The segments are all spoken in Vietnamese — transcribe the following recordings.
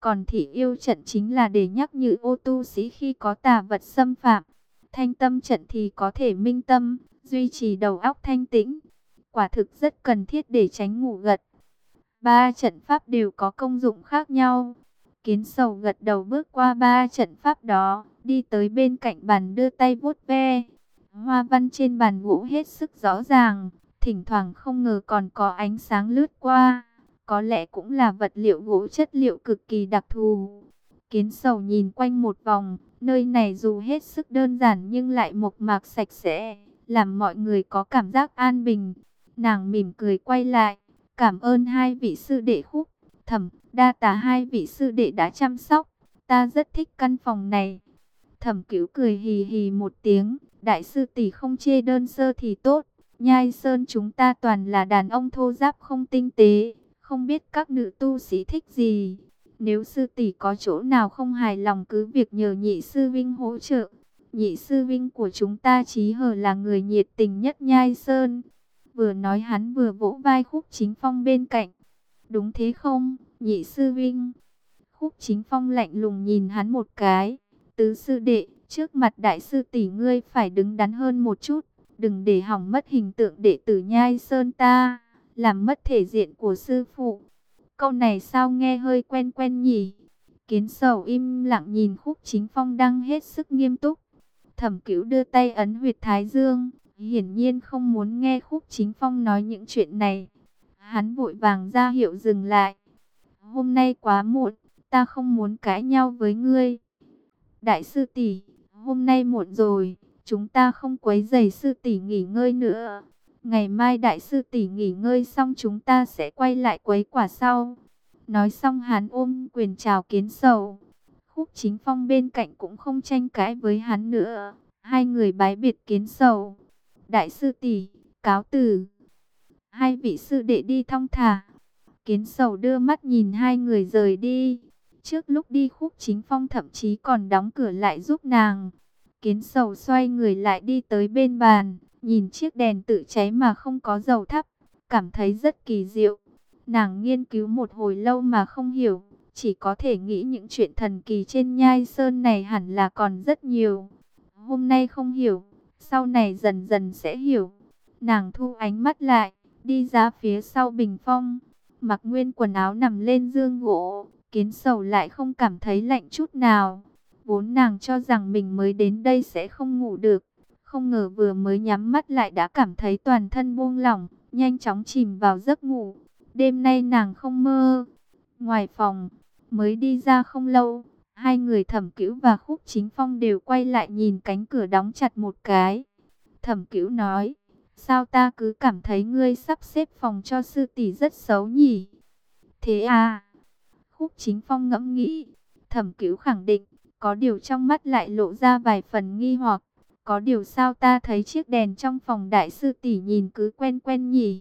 Còn thị yêu trận chính là để nhắc nhở ô tu sĩ khi có tà vật xâm phạm. Thanh tâm trận thì có thể minh tâm, duy trì đầu óc thanh tĩnh. Quả thực rất cần thiết để tránh ngủ gật. Ba trận pháp đều có công dụng khác nhau. Kiến Sầu gật đầu bước qua ba trận pháp đó, đi tới bên cạnh bàn đưa tay vuốt ve. Hoa văn trên bàn gỗ hết sức rõ ràng, thỉnh thoảng không ngờ còn có ánh sáng lướt qua. Có lẽ cũng là vật liệu gỗ chất liệu cực kỳ đặc thù. Kiến Sầu nhìn quanh một vòng, nơi này dù hết sức đơn giản nhưng lại mộc mạc sạch sẽ, làm mọi người có cảm giác an bình. Nàng mỉm cười quay lại, cảm ơn hai vị sư đệ Khúc, Thẩm, đa tạ hai vị sư đệ đã chăm sóc, ta rất thích căn phòng này. Thẩm Cửu cười hì hì một tiếng, đại sư tỷ không chê đơn sơ thì tốt, Nhai Sơn chúng ta toàn là đàn ông thô ráp không tinh tế, không biết các nữ tu sĩ thích gì. Nếu sư tỷ có chỗ nào không hài lòng cứ việc nhờ nhị sư vinh hỗ trợ. Nhị sư vinh của chúng ta chí hở là người nhiệt tình nhất Nhai Sơn. Vừa nói hắn vừa vỗ vai Khúc Chính Phong bên cạnh. Đúng thế không, nhị sư vinh? Khúc Chính Phong lạnh lùng nhìn hắn một cái. Tứ sư đệ, trước mặt đại sư tỷ ngươi phải đứng đắn hơn một chút. Đừng để hỏng mất hình tượng đệ tử Nhai Sơn ta, làm mất thể diện của sư phụ. Câu này sao nghe hơi quen quen nhỉ? Kiến Sầu im lặng nhìn Khúc Chính Phong đang hết sức nghiêm túc. Thẩm Cửu đưa tay ấn huyệt thái dương, hiển nhiên không muốn nghe Khúc Chính Phong nói những chuyện này. Hắn vội vàng ra hiệu dừng lại. Hôm nay quá muộn, ta không muốn cãi nhau với ngươi. Đại sư tỷ, hôm nay muộn rồi, chúng ta không quấy rầy sư tỷ nghỉ ngơi nữa. Ngày mai đại sư tỷ nghỉ ngơi xong chúng ta sẽ quay lại quấy quả sau. Nói xong hắn ôm quyền chào Kiến Sầu. Khúc Chính Phong bên cạnh cũng không tranh cãi với hắn nữa. Hai người bái biệt Kiến Sầu. Đại sư tỷ, cáo từ. Hai vị sư đệ đi thong thả. Kiến Sầu đưa mắt nhìn hai người rời đi. Trước lúc đi Khúc Chính Phong thậm chí còn đóng cửa lại giúp nàng. Kiến Sầu xoay người lại đi tới bên bàn, nhìn chiếc đèn tự cháy mà không có dầu thắp, cảm thấy rất kỳ diệu. Nàng nghiên cứu một hồi lâu mà không hiểu, chỉ có thể nghĩ những chuyện thần kỳ trên Nhai Sơn này hẳn là còn rất nhiều. Hôm nay không hiểu, sau này dần dần sẽ hiểu. Nàng thu ánh mắt lại, đi ra phía sau bình phong, mặc nguyên quần áo nằm lên giường gỗ. Kiến Sầu lại không cảm thấy lạnh chút nào. Vốn nàng cho rằng mình mới đến đây sẽ không ngủ được. Không ngờ vừa mới nhắm mắt lại đã cảm thấy toàn thân buông lỏng, nhanh chóng chìm vào giấc ngủ. Đêm nay nàng không mơ. Ngoài phòng, mới đi ra không lâu, hai người Thẩm Cửu và Khúc Chính Phong đều quay lại nhìn cánh cửa đóng chặt một cái. Thẩm Cửu nói, sao ta cứ cảm thấy ngươi sắp xếp phòng cho sư tỷ rất xấu nhỉ? Thế à? Khúc Chính Phong ngẫm nghĩ. Thẩm Cửu khẳng định, có điều trong mắt lại lộ ra vài phần nghi hoặc. Có điều sao ta thấy chiếc đèn trong phòng đại sư tỷ nhìn cứ quen quen nhỉ?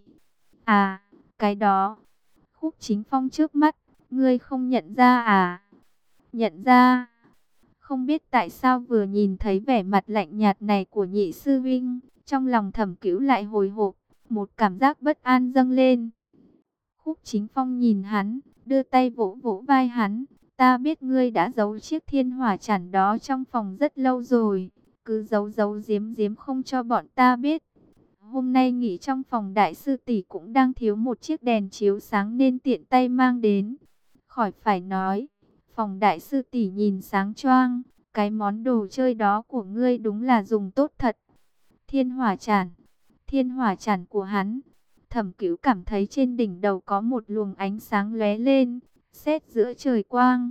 À, cái đó. Khúc Chính Phong trước mắt, ngươi không nhận ra à? Nhận ra. Không biết tại sao vừa nhìn thấy vẻ mặt lạnh nhạt này của nhị sư vinh, trong lòng Thẩm Cửu lại hồi hộp, một cảm giác bất an dâng lên. Khúc Chính Phong nhìn hắn, đưa tay vỗ vỗ vai hắn. Ta biết ngươi đã giấu chiếc thiên hỏa chản đó trong phòng rất lâu rồi. Cứ giấu giấu giếm giếm không cho bọn ta biết. Hôm nay nghỉ trong phòng đại sư tỷ cũng đang thiếu một chiếc đèn chiếu sáng nên tiện tay mang đến. Khỏi phải nói, phòng đại sư tỷ nhìn sáng choang. Cái món đồ chơi đó của ngươi đúng là dùng tốt thật. Thiên hỏa chản của hắn. Thẩm Cửu cảm thấy trên đỉnh đầu có một luồng ánh sáng lóe lên, sét giữa trời quang.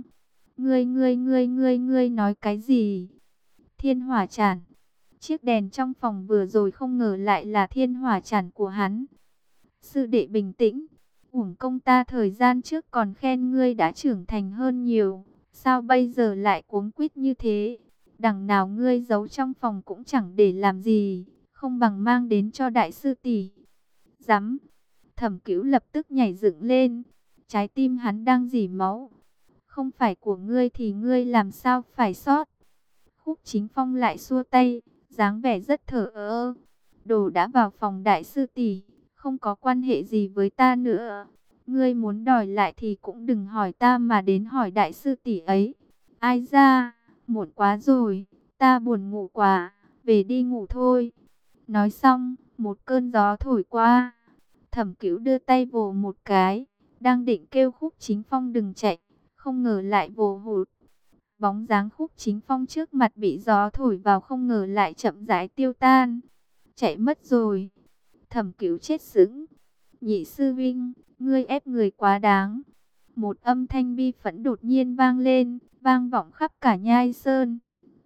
Ngươi nói cái gì? Thiên hỏa chản. Chiếc đèn trong phòng vừa rồi không ngờ lại là thiên hỏa chản của hắn. Sư đệ bình tĩnh, uổng công ta thời gian trước còn khen ngươi đã trưởng thành hơn nhiều, sao bây giờ lại cuống quýt như thế? Đằng nào ngươi giấu trong phòng cũng chẳng để làm gì, không bằng mang đến cho đại sư tỷ. Dám! Thẩm Cửu lập tức nhảy dựng lên, trái tim hắn đang rỉ máu. Không phải của ngươi thì ngươi làm sao phải sót? Khúc Chính Phong lại xua tay, dáng vẻ rất thờ ơ. Đồ đã vào phòng đại sư tỷ, không có quan hệ gì với ta nữa. Ngươi muốn đòi lại thì cũng đừng hỏi ta mà đến hỏi đại sư tỷ ấy. Ai ra, muộn quá rồi, ta buồn ngủ quá, về đi ngủ thôi. Nói xong, một cơn gió thổi qua. Thẩm Cửu đưa tay vồ một cái, đang định kêu Khúc Chính Phong đừng chạy, không ngờ lại vồ hụt. Bóng dáng Khúc Chính Phong trước mặt bị gió thổi vào, không ngờ lại chậm rãi tiêu tan. Chạy mất rồi. Thẩm Cửu chết sững. Nhị sư vinh, ngươi ép người quá đáng. Một âm thanh bi phẫn đột nhiên vang lên, vang vọng khắp cả Nhai Sơn.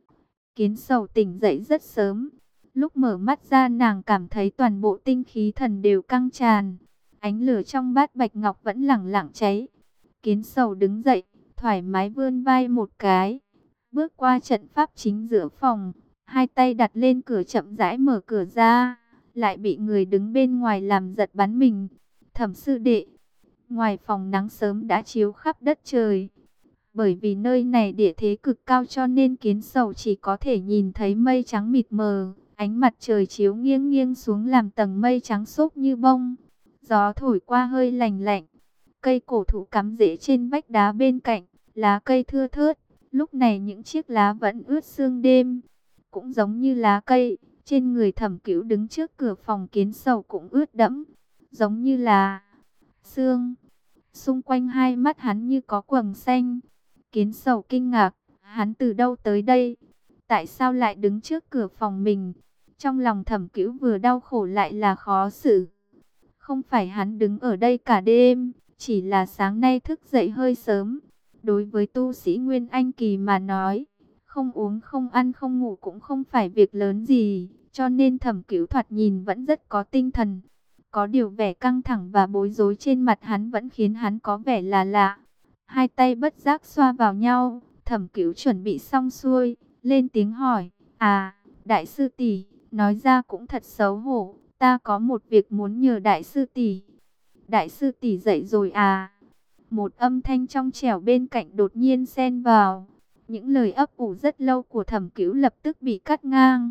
Kiến Sầu tỉnh dậy rất sớm. Lúc mở mắt ra nàng cảm thấy toàn bộ tinh khí thần đều căng tràn. Ánh lửa trong bát bạch ngọc vẫn lẳng lặng cháy. Kiến Sầu đứng dậy, thoải mái vươn vai một cái. Bước qua trận pháp chính giữa phòng, hai tay đặt lên cửa chậm rãi mở cửa ra. Lại bị người đứng bên ngoài làm giật bắn mình. Thẩm sư đệ, ngoài phòng nắng sớm đã chiếu khắp đất trời. Bởi vì nơi này địa thế cực cao cho nên Kiến Sầu chỉ có thể nhìn thấy mây trắng mịt mờ. Ánh mặt trời chiếu nghiêng nghiêng xuống làm tầng mây trắng xốp như bông. Gió thổi qua hơi lành lạnh. Cây cổ thụ cắm rễ trên vách đá bên cạnh, lá cây thưa thớt. Lúc này những chiếc lá vẫn ướt sương đêm. Cũng giống như lá cây, trên người Thẩm Cửu đứng trước cửa phòng Kiến Sầu cũng ướt đẫm. Giống như là sương. Xung quanh hai mắt hắn như có quầng xanh. Kiến Sầu kinh ngạc, hắn từ đâu tới đây? Tại sao lại đứng trước cửa phòng mình? Trong lòng Thẩm Cửu vừa đau khổ lại là khó xử. Không phải hắn đứng ở đây cả đêm, chỉ là sáng nay thức dậy hơi sớm. Đối với tu sĩ Nguyên Anh Kỳ mà nói, không uống không ăn không ngủ cũng không phải việc lớn gì, cho nên Thẩm Cửu thoạt nhìn vẫn rất có tinh thần. Có điều vẻ căng thẳng và bối rối trên mặt hắn vẫn khiến hắn có vẻ là lạ. Hai tay bất giác xoa vào nhau, Thẩm Cửu chuẩn bị xong xuôi, lên tiếng hỏi, à, đại sư tỷ, nói ra cũng thật xấu hổ, ta có một việc muốn nhờ đại sư tỷ. Đại sư tỷ dậy rồi à? Một âm thanh trong trẻo bên cạnh đột nhiên xen vào. Những lời ấp ủ rất lâu của Thẩm Cửu lập tức bị cắt ngang.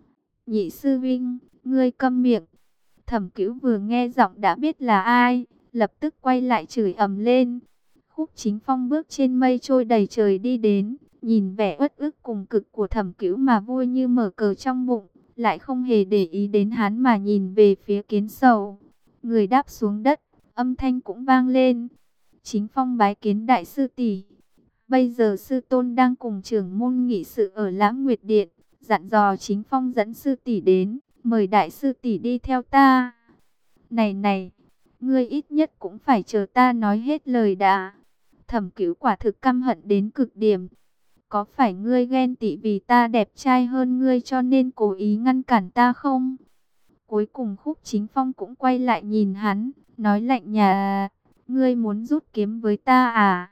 Nhị sư vinh, ngươi câm miệng. Thẩm Cửu vừa nghe giọng đã biết là ai, lập tức quay lại chửi ầm lên. Khúc Chính Phong bước trên mây trôi đầy trời đi đến, nhìn vẻ uất ức cùng cực của Thẩm Cửu mà vui như mở cờ trong bụng, lại không hề để ý đến hắn mà nhìn về phía Kiến Sầu. Người đáp xuống đất, âm thanh cũng vang lên. Chính Phong bái kiến đại sư tỷ. Bây giờ sư tôn đang cùng trưởng môn nghị sự ở Lãng Nguyệt Điện, dặn dò Chính Phong dẫn sư tỷ đến, mời đại sư tỷ đi theo ta. Này này, ngươi ít nhất cũng phải chờ ta nói hết lời đã. Thẩm Cửu quả thực căm hận đến cực điểm. Có phải ngươi ghen tị vì ta đẹp trai hơn ngươi cho nên cố ý ngăn cản ta không? Cuối cùng Khúc Chính Phong cũng quay lại nhìn hắn, nói lạnh nhạt, ngươi muốn rút kiếm với ta à?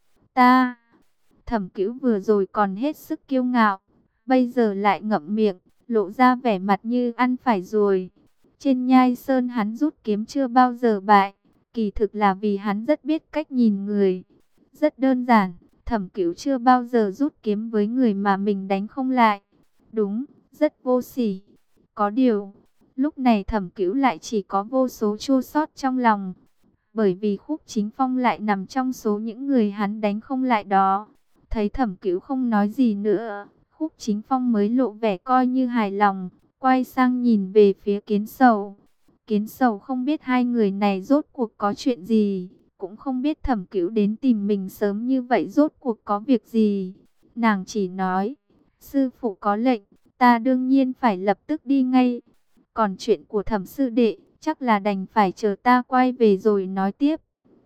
Ta, Thẩm Cửu vừa rồi còn hết sức kiêu ngạo, bây giờ lại ngậm miệng, lộ ra vẻ mặt như ăn phải rồi. Trên Nhai Sơn hắn rút kiếm chưa bao giờ bại, kỳ thực là vì hắn rất biết cách nhìn người. Rất đơn giản, Thẩm Cửu chưa bao giờ rút kiếm với người mà mình đánh không lại. Đúng, rất vô sỉ. Có điều, lúc này Thẩm Cửu lại chỉ có vô số chua xót trong lòng. Bởi vì Khúc Chính Phong lại nằm trong số những người hắn đánh không lại đó. Thấy Thẩm Cửu không nói gì nữa, Khúc Chính Phong mới lộ vẻ coi như hài lòng, quay sang nhìn về phía Kiến Sầu. Kiến Sầu không biết hai người này rốt cuộc có chuyện gì, cũng không biết Thẩm Cửu đến tìm mình sớm như vậy rốt cuộc có việc gì. Nàng chỉ nói, sư phụ có lệnh, ta đương nhiên phải lập tức đi ngay. Còn chuyện của Thẩm sư đệ, chắc là đành phải chờ ta quay về rồi nói tiếp.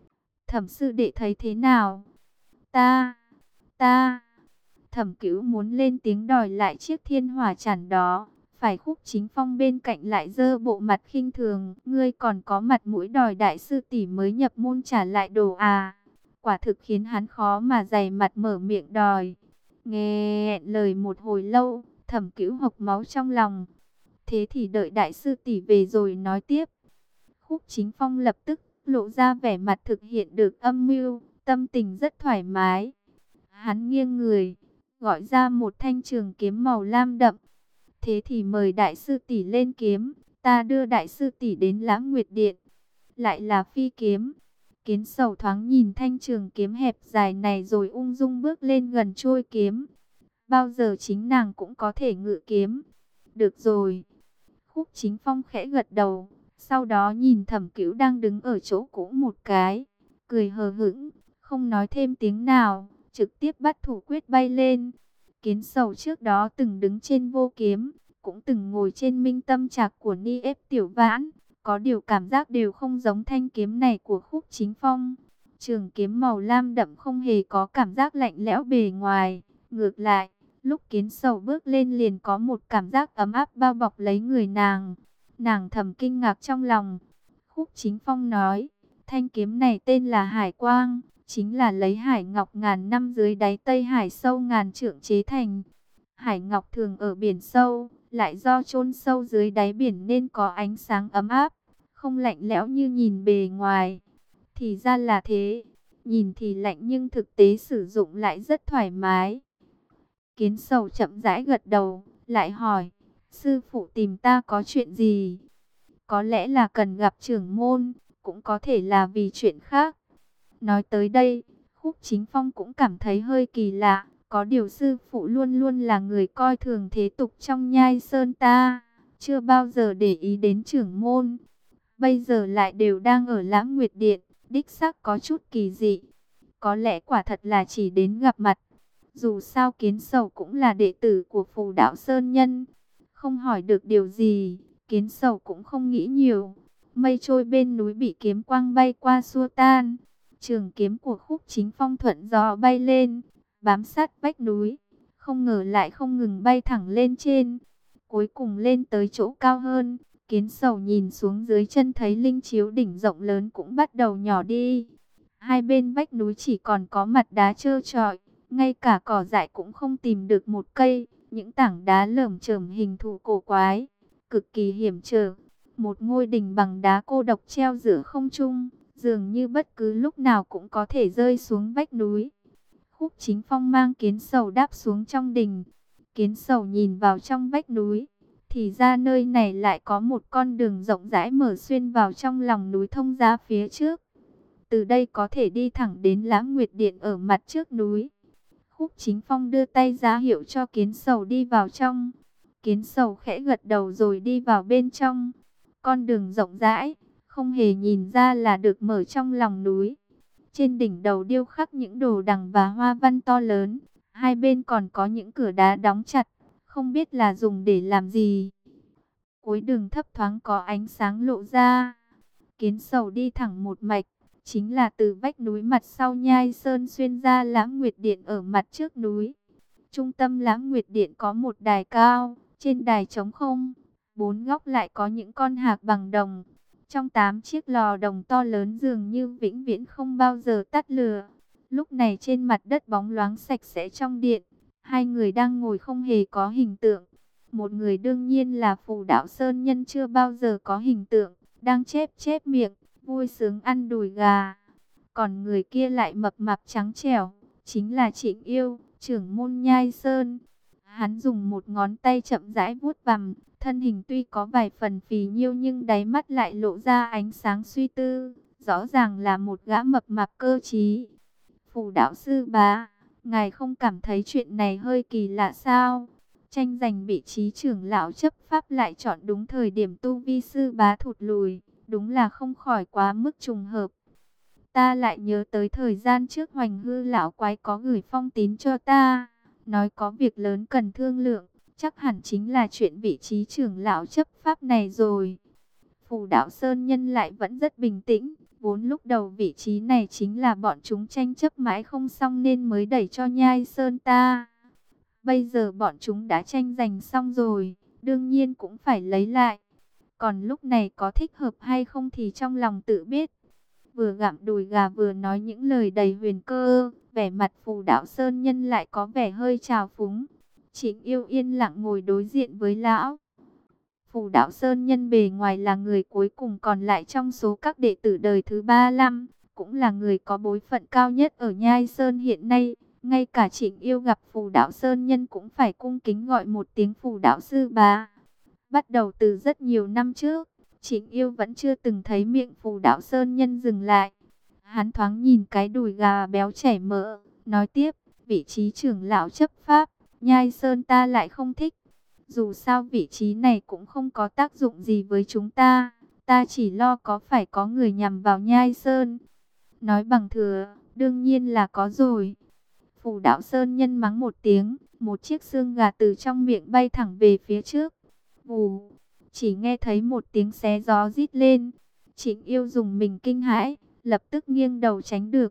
Thẩm sư đệ thấy thế nào? Ta, Thẩm Cửu muốn lên tiếng đòi lại chiếc thiên hỏa chản đó. Phải Khúc Chính Phong bên cạnh lại dơ bộ mặt khinh thường. Ngươi còn có mặt mũi đòi đại sư tỷ mới nhập môn trả lại đồ à? Quả thực khiến hắn khó mà dày mặt mở miệng đòi. Nghe lời một hồi lâu, Thẩm Cửu hộc máu trong lòng. Thế thì đợi đại sư tỷ về rồi nói tiếp. Khúc Chính Phong lập tức lộ ra vẻ mặt thực hiện được âm mưu, tâm tình rất thoải mái. Hắn nghiêng người, gọi ra một thanh trường kiếm màu lam đậm. Thế thì mời đại sư tỷ lên kiếm, ta đưa đại sư tỷ đến Lãng Nguyệt Điện. Lại là phi kiếm. Kiến Sầu thoáng nhìn thanh trường kiếm hẹp dài này rồi ung dung bước lên gần trôi kiếm. Bao giờ chính nàng cũng có thể ngự kiếm. Được rồi. Khúc Chính Phong khẽ gật đầu. Sau đó nhìn Thẩm Cửu đang đứng ở chỗ cũ một cái. Cười hờ hững. Không nói thêm tiếng nào. Trực tiếp bắt thủ quyết bay lên. Kiến Sầu trước đó từng đứng trên vô kiếm. Cũng từng ngồi trên minh tâm trạc của Ni ép Tiểu Vãn. Có điều cảm giác đều không giống thanh kiếm này của Khúc Chính Phong. Trường kiếm màu lam đậm không hề có cảm giác lạnh lẽo bề ngoài. Ngược lại, lúc Kiến Sầu bước lên liền có một cảm giác ấm áp bao bọc lấy người nàng. Nàng thầm kinh ngạc trong lòng. Khúc Chính Phong nói, thanh kiếm này tên là Hải Quang, chính là lấy hải ngọc ngàn năm dưới đáy Tây Hải sâu ngàn trượng chế thành. Hải ngọc thường ở biển sâu, lại do chôn sâu dưới đáy biển nên có ánh sáng ấm áp, không lạnh lẽo như nhìn bề ngoài. Thì ra là thế, nhìn thì lạnh nhưng thực tế sử dụng lại rất thoải mái. Kiến Sầu chậm rãi gật đầu, lại hỏi, sư phụ tìm ta có chuyện gì? Có lẽ là cần gặp trưởng môn, cũng có thể là vì chuyện khác. Nói tới đây, Khúc Chính Phong cũng cảm thấy hơi kỳ lạ. Có điều sư phụ luôn luôn là người coi thường thế tục trong Nhai Sơn ta, chưa bao giờ để ý đến trưởng môn. Bây giờ lại đều đang ở Lãng Nguyệt Điện, đích xác có chút kỳ dị. Có lẽ quả thật là chỉ đến gặp mặt. Dù sao Kiến Sầu cũng là đệ tử của Phù Đạo Sơn Nhân. Không hỏi được điều gì, Kiến Sầu cũng không nghĩ nhiều. Mây trôi bên núi bị kiếm quang bay qua xua tan. Trường kiếm của Khúc Chính Phong thuận gió bay lên, bám sát vách núi. Không ngờ lại không ngừng bay thẳng lên trên. Cuối cùng lên tới chỗ cao hơn. Kiến Sầu nhìn xuống dưới chân thấy linh chiếu đỉnh rộng lớn cũng bắt đầu nhỏ đi. Hai bên vách núi chỉ còn có mặt đá trơ trọi. Ngay cả cỏ dại cũng không tìm được một cây. Những tảng đá lởm chởm hình thù cổ quái, cực kỳ hiểm trở. Một ngôi đình bằng đá cô độc treo giữa không trung, dường như bất cứ lúc nào cũng có thể rơi xuống vách núi. Khúc Chính Phong mang Kiến Sầu đáp xuống trong đình. Kiến Sầu nhìn vào trong vách núi. Thì ra nơi này lại có một con đường rộng rãi mở xuyên vào trong lòng núi thông ra phía trước. Từ đây có thể đi thẳng đến Lãng Nguyệt Điện ở mặt trước núi. Khúc Chính Phong đưa tay ra hiệu cho Kiến Sầu đi vào trong. Kiến Sầu khẽ gật đầu rồi đi vào bên trong. Con đường rộng rãi, không hề nhìn ra là được mở trong lòng núi. Trên đỉnh đầu điêu khắc những đồ đằng và hoa văn to lớn. Hai bên còn có những cửa đá đóng chặt, không biết là dùng để làm gì. Cuối đường thấp thoáng có ánh sáng lộ ra. Kiến Sầu đi thẳng một mạch, chính là từ vách núi mặt sau Nhai Sơn xuyên ra Lãng Nguyệt Điện ở mặt trước núi. Trung tâm Lãng Nguyệt Điện có một đài cao, trên đài trống không, bốn góc lại có những con hạc bằng đồng. Trong 8 chiếc lò đồng to lớn dường như vĩnh viễn không bao giờ tắt lửa. Lúc này trên mặt đất bóng loáng sạch sẽ trong điện, hai người đang ngồi không hề có hình tượng. Một người đương nhiên là Phù Đạo Sơn Nhân chưa bao giờ có hình tượng, đang chép chép miệng, vui sướng ăn đùi gà. Còn người kia lại mập mạp trắng trẻo, chính là Trịnh Yêu, trưởng môn Nhai Sơn. Hắn dùng một ngón tay chậm rãi vuốt vằm, thân hình tuy có vài phần phì nhiêu nhưng đáy mắt lại lộ ra ánh sáng suy tư, rõ ràng là một gã mập mạp cơ trí. Phù Đạo sư bá, ngài không cảm thấy chuyện này hơi kỳ lạ sao? Tranh giành vị trí trưởng lão chấp pháp lại chọn đúng thời điểm tu vi sư bá thụt lùi, đúng là không khỏi quá mức trùng hợp. Ta lại nhớ tới thời gian trước Hoành Hư lão quái có gửi phong tín cho ta, nói có việc lớn cần thương lượng, chắc hẳn chính là chuyện vị trí trưởng lão chấp pháp này rồi. Phù Đạo Sơn Nhân lại vẫn rất bình tĩnh, vốn lúc đầu vị trí này chính là bọn chúng tranh chấp mãi không xong nên mới đẩy cho Nhai Sơn ta. Bây giờ bọn chúng đã tranh giành xong rồi, đương nhiên cũng phải lấy lại. Còn lúc này có thích hợp hay không thì trong lòng tự biết. Vừa gặm đùi gà vừa nói những lời đầy huyền cơ, vẻ mặt Phù Đạo Sơn Nhân lại có vẻ hơi trào phúng. Trịnh Yêu yên lặng ngồi đối diện với lão. Phù Đạo Sơn Nhân bề ngoài là người cuối cùng còn lại trong số các đệ tử đời thứ 35, cũng là người có bối phận cao nhất ở Nhai Sơn hiện nay. Ngay cả Trịnh Yêu gặp Phù Đạo Sơn Nhân cũng phải cung kính gọi một tiếng Phù Đạo sư bá. Bắt đầu từ rất nhiều năm trước, Trịnh Yêu vẫn chưa từng thấy miệng Phù Đạo Sơn Nhân dừng lại. Hắn thoáng nhìn cái đùi gà béo chảy mỡ, nói tiếp, vị trí trưởng lão chấp pháp, Nhai Sơn ta lại không thích. Dù sao vị trí này cũng không có tác dụng gì với chúng ta, ta chỉ lo có phải có người nhằm vào Nhai Sơn. Nói bằng thừa, đương nhiên là có rồi. Phù Đạo Sơn Nhân mắng một tiếng, một chiếc xương gà từ trong miệng bay thẳng về phía trước. Vù, chỉ nghe thấy một tiếng xé gió rít lên. Trịnh Yêu dùng mình kinh hãi, lập tức nghiêng đầu tránh được.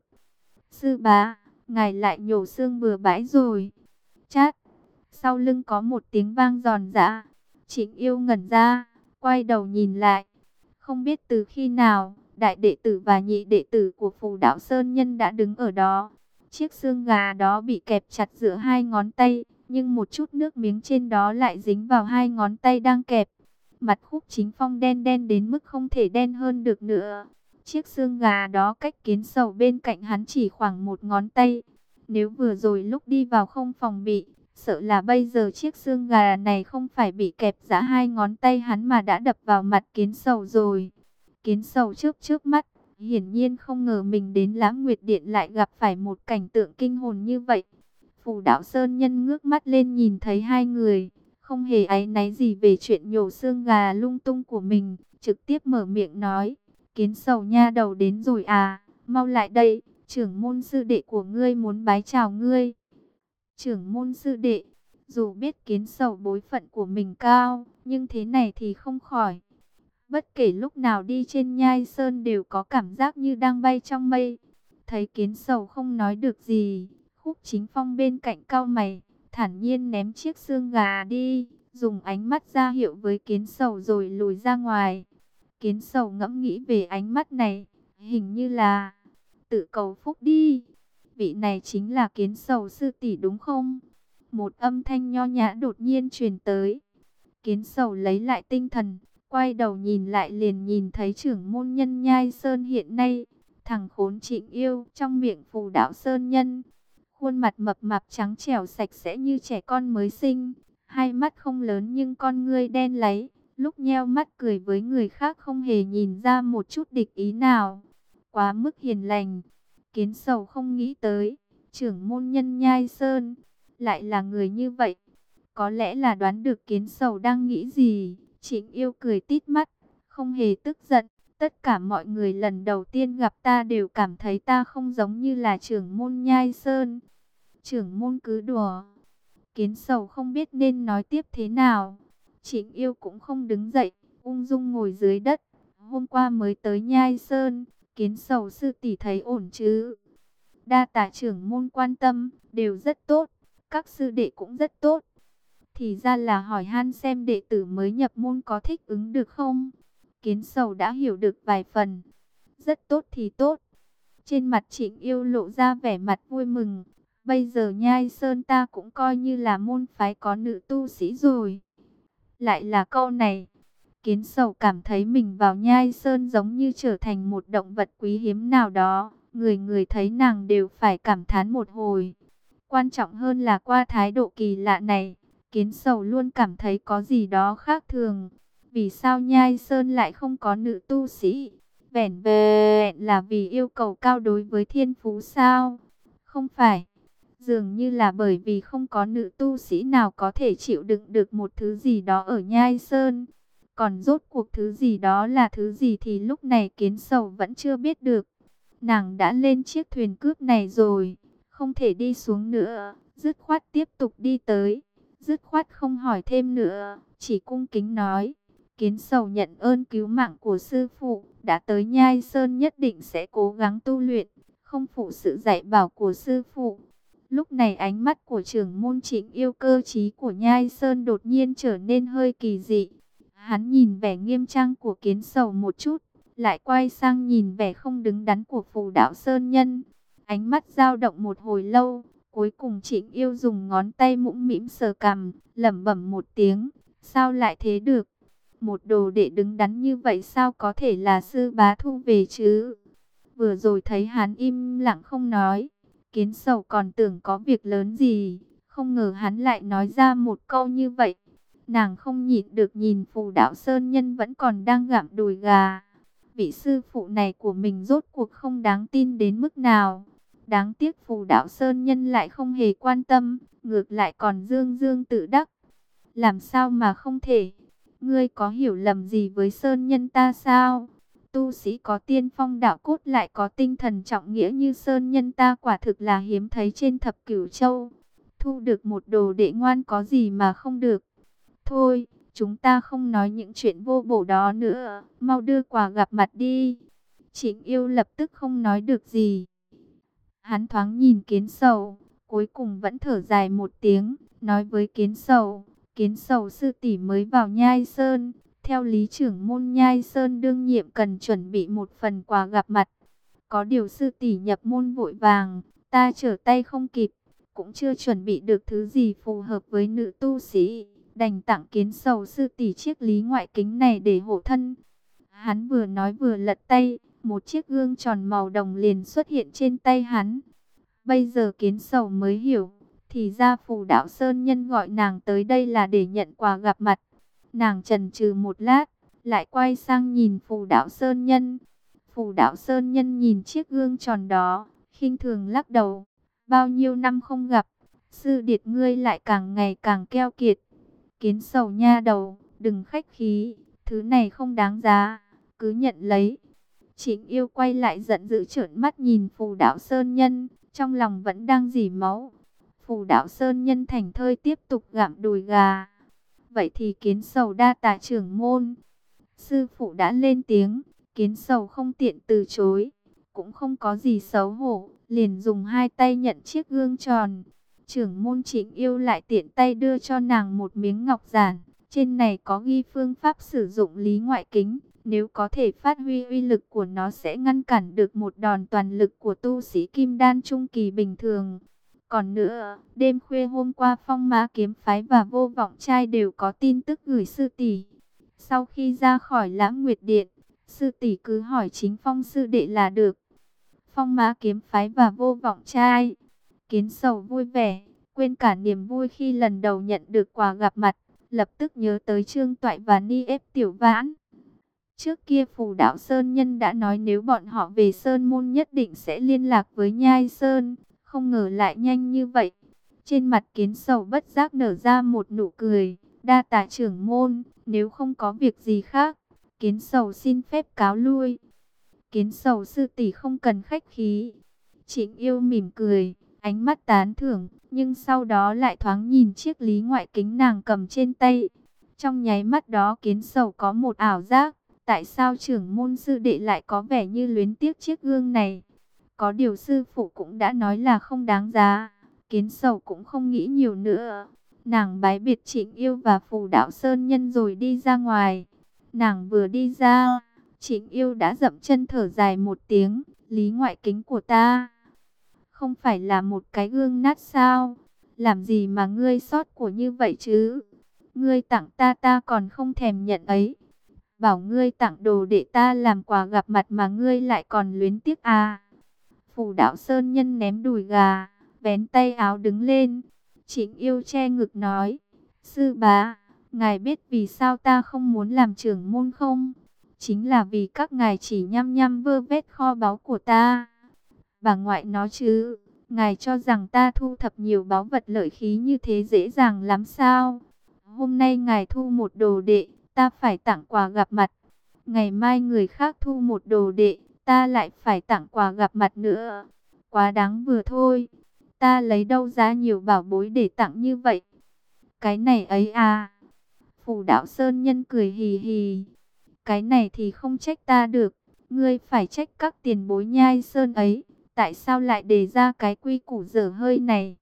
Sư bá, ngài lại nhổ xương bừa bãi rồi. Chát, sau lưng có một tiếng vang giòn giã. Trịnh Yêu ngẩn ra, quay đầu nhìn lại. Không biết từ khi nào, đại đệ tử và nhị đệ tử của Phù Đạo Sơn Nhân đã đứng ở đó. Chiếc xương gà đó bị kẹp chặt giữa hai ngón tay, nhưng một chút nước miếng trên đó lại dính vào hai ngón tay đang kẹp. Mặt Khúc Chính Phong đen đen đến mức không thể đen hơn được nữa. Chiếc xương gà đó cách Kiến Sầu bên cạnh hắn chỉ khoảng một ngón tay. Nếu vừa rồi lúc đi vào không phòng bị, sợ là bây giờ chiếc xương gà này không phải bị kẹp giã hai ngón tay hắn mà đã đập vào mặt Kiến Sầu rồi. Kiến Sầu chớp chớp mắt, hiển nhiên không ngờ mình đến Lãng Nguyệt Điện lại gặp phải một cảnh tượng kinh hồn như vậy. Phù Đạo Sơn Nhân ngước mắt lên nhìn thấy hai người, không hề áy náy gì về chuyện nhổ xương gà lung tung của mình, trực tiếp mở miệng nói, Kiến Sầu nha đầu đến rồi à, mau lại đây, trưởng môn sư đệ của ngươi muốn bái chào ngươi. Trưởng môn sư đệ, dù biết Kiến Sầu bối phận của mình cao, nhưng thế này thì không khỏi. Bất kể lúc nào đi trên Nhai Sơn đều có cảm giác như đang bay trong mây. Thấy Kiến Sầu không nói được gì, Khúc Chính Phong bên cạnh cau mày, thản nhiên ném chiếc xương gà đi, dùng ánh mắt ra hiệu với Kiến Sầu rồi lùi ra ngoài. Kiến Sầu ngẫm nghĩ về ánh mắt này, hình như là tự cầu phúc đi. Vị này chính là Kiến Sầu sư tỷ đúng không? Một âm thanh nho nhã đột nhiên truyền tới. Kiến Sầu lấy lại tinh thần, quay đầu nhìn lại liền nhìn thấy trưởng môn nhân Nhai Sơn hiện nay, thằng khốn Trịnh Yêu trong miệng Phù Đạo Sơn Nhân. Khuôn mặt mập mạp trắng trẻo sạch sẽ như trẻ con mới sinh, hai mắt không lớn nhưng con ngươi đen láy, lúc nheo mắt cười với người khác không hề nhìn ra một chút địch ý nào. Quá mức hiền lành, Kiến Sầu không nghĩ tới, trưởng môn nhân Nhai Sơn lại là người như vậy. Có lẽ là đoán được Kiến Sầu đang nghĩ gì, Trịnh Yêu cười tít mắt, không hề tức giận. Tất cả mọi người lần đầu tiên gặp ta đều cảm thấy ta không giống như là trưởng môn Nhai Sơn. Trưởng môn cứ đùa. Kiến Sầu không biết nên nói tiếp thế nào. Trịnh Yêu cũng không đứng dậy, ung dung ngồi dưới đất. Hôm qua mới tới Nhai Sơn, Kiến Sầu sư tỷ thấy ổn chứ? Đa tạ trưởng môn quan tâm, đều rất tốt. Các sư đệ cũng rất tốt. Thì ra là hỏi han xem đệ tử mới nhập môn có thích ứng được không? Kiến Sầu đã hiểu được vài phần. Rất tốt thì tốt. Trên mặt Trịnh Yêu lộ ra vẻ mặt vui mừng. Bây giờ Nhai Sơn ta cũng coi như là môn phái có nữ tu sĩ rồi. Lại là câu này. Kiến Sầu cảm thấy mình vào Nhai Sơn giống như trở thành một động vật quý hiếm nào đó. Người người thấy nàng đều phải cảm thán một hồi. Quan trọng hơn là qua thái độ kỳ lạ này, Kiến Sầu luôn cảm thấy có gì đó khác thường. Vì sao Nhai Sơn lại không có nữ tu sĩ? Vẻn vẹn là vì yêu cầu cao đối với thiên phú sao? Không phải. Dường như là bởi vì không có nữ tu sĩ nào có thể chịu đựng được một thứ gì đó ở Nhai Sơn. Còn rốt cuộc thứ gì đó là thứ gì thì lúc này Kiến Sầu vẫn chưa biết được. Nàng đã lên chiếc thuyền cướp này rồi, không thể đi xuống nữa, dứt khoát tiếp tục đi tới. Dứt khoát không hỏi thêm nữa, chỉ cung kính nói. Kiến Sầu nhận ơn cứu mạng của sư phụ, đã tới Nhai Sơn nhất định sẽ cố gắng tu luyện, không phụ sự dạy bảo của sư phụ. Lúc này ánh mắt của trưởng môn Trịnh Yêu cơ trí của Nhai Sơn đột nhiên trở nên hơi kỳ dị. Hắn nhìn vẻ nghiêm trang của Kiến Sầu một chút, lại quay sang nhìn vẻ không đứng đắn của Phù Đạo Sơn Nhân. Ánh mắt dao động một hồi lâu, cuối cùng Trịnh Yêu dùng ngón tay mũm mĩm sờ cằm, lẩm bẩm một tiếng, sao lại thế được? Một đồ đệ đứng đắn như vậy sao có thể là sư bá thu về chứ? Vừa rồi thấy hắn im lặng không nói, Kiến Sầu còn tưởng có việc lớn gì, không ngờ hắn lại nói ra một câu như vậy. Nàng không nhịn được nhìn Phù Đạo Sơn Nhân vẫn còn đang gặm đùi gà. vị sư phụ này của mình rốt cuộc không đáng tin đến mức nào. Đáng tiếc Phù Đạo Sơn Nhân lại không hề quan tâm, ngược lại còn dương dương tự đắc. Làm sao mà không thể? Ngươi có hiểu lầm gì với Sơn Nhân ta sao? Tu sĩ có tiên phong đạo cốt lại có tinh thần trọng nghĩa như Sơn Nhân ta quả thực là hiếm thấy trên thập cửu châu. Thu được một đồ đệ ngoan có gì mà không được. Thôi, chúng ta không nói những chuyện vô bổ đó nữa, mau đưa quà gặp mặt đi. Trịnh Yêu lập tức không nói được gì. Hắn thoáng nhìn Kiến Sầu, cuối cùng vẫn thở dài một tiếng, nói với Kiến Sầu sư tỷ mới vào Nhai Sơn, theo lý trưởng môn Nhai Sơn đương nhiệm cần chuẩn bị một phần quà gặp mặt. Có điều sư tỷ nhập môn vội vàng, ta trở tay không kịp, cũng chưa chuẩn bị được thứ gì phù hợp với nữ tu sĩ, đành tặng Kiến Sầu sư tỷ chiếc lý ngoại kính này để hộ thân. Hắn vừa nói vừa lật tay, một chiếc gương tròn màu đồng liền xuất hiện trên tay hắn. Bây giờ Kiến Sầu mới hiểu, thì ra Phù Đạo Sơn Nhân gọi nàng tới đây là để nhận quà gặp mặt. Nàng chần chừ một lát, lại quay sang nhìn Phù Đạo Sơn Nhân. Phù Đạo Sơn Nhân nhìn chiếc gương tròn đó, khinh thường lắc đầu. Bao nhiêu năm không gặp, sư điệt ngươi lại càng ngày càng keo kiệt. Kiến Sầu nha đầu, đừng khách khí, thứ này không đáng giá, cứ nhận lấy. Trịnh Yêu quay lại giận dữ trợn mắt nhìn Phù Đạo Sơn Nhân, trong lòng vẫn đang rỉ máu. Phù Đạo Sơn Nhân thành thơi tiếp tục gặm đùi gà. Vậy thì Kiến Sầu đa tạ trưởng môn. Sư phụ đã lên tiếng, Kiến Sầu không tiện từ chối, cũng không có gì xấu hổ, liền dùng hai tay nhận chiếc gương tròn. Trưởng môn Trịnh Yêu lại tiện tay đưa cho nàng một miếng ngọc giản, trên này có ghi phương pháp sử dụng lý ngoại kính. Nếu có thể phát huy uy lực của nó sẽ ngăn cản được một đòn toàn lực của tu sĩ kim đan trung kỳ bình thường. Còn nữa, đêm khuya hôm qua Phong Mã Kiếm Phái và Vô Vọng Trai đều có tin tức gửi sư tỷ. Sau khi ra khỏi Lãng Nguyệt Điện, sư tỷ cứ hỏi chính Phong sư đệ là được. Phong Mã Kiếm Phái và Vô Vọng Trai. Kiến Sầu vui vẻ, quên cả niềm vui khi lần đầu nhận được quà gặp mặt, lập tức nhớ tới Trương Toại và Ni Ép Tiểu Vãn. Trước kia Phù Đạo Sơn Nhân đã nói nếu bọn họ về Sơn Môn nhất định sẽ liên lạc với Nhai Sơn, không ngờ lại nhanh như vậy. Trên mặt Kiến Sầu bất giác nở ra một nụ cười, đa tạ trưởng môn, nếu không có việc gì khác, Kiến Sầu xin phép cáo lui. Kiến Sầu sư tỷ không cần khách khí. Trịnh Yêu mỉm cười, ánh mắt tán thưởng, nhưng sau đó lại thoáng nhìn chiếc lý ngoại kính nàng cầm trên tay. Trong nháy mắt đó Kiến Sầu có một ảo giác. Tại sao trưởng môn sư đệ lại có vẻ như luyến tiếc chiếc gương này? Có điều sư phụ cũng đã nói là không đáng giá. Kiến Sầu cũng không nghĩ nhiều nữa. Nàng bái biệt Trịnh Yêu và Phù Đạo Sơn Nhân rồi đi ra ngoài. Nàng vừa đi ra, Trịnh Yêu đã dậm chân thở dài một tiếng. Lý ngoại kính của ta không phải là một cái gương nát sao? Làm gì mà ngươi xót của như vậy chứ? Ngươi tặng ta còn không thèm nhận ấy. Bảo ngươi tặng đồ để ta làm quà gặp mặt mà ngươi lại còn luyến tiếc à. Phù Đạo Sơn Nhân ném đùi gà, vén tay áo đứng lên. Trịnh Yêu che ngực nói, sư bá, ngài biết vì sao ta không muốn làm trưởng môn không? Chính là vì các ngài chỉ nhăm nhăm vơ vét kho báu của ta. Bà ngoại nói chứ, ngài cho rằng ta thu thập nhiều báu vật lợi khí như thế dễ dàng lắm sao? Hôm nay ngài thu một đồ đệ, ta phải tặng quà gặp mặt. Ngày mai người khác thu một đồ đệ, ta lại phải tặng quà gặp mặt nữa. Quá đáng vừa thôi. Ta lấy đâu ra nhiều bảo bối để tặng như vậy? Cái này ấy à? Phù Đạo Sơn Nhân cười hì hì. Cái này thì không trách ta được. Ngươi phải trách các tiền bối Nhai Sơn ấy. Tại sao lại đề ra cái quy củ dở hơi này?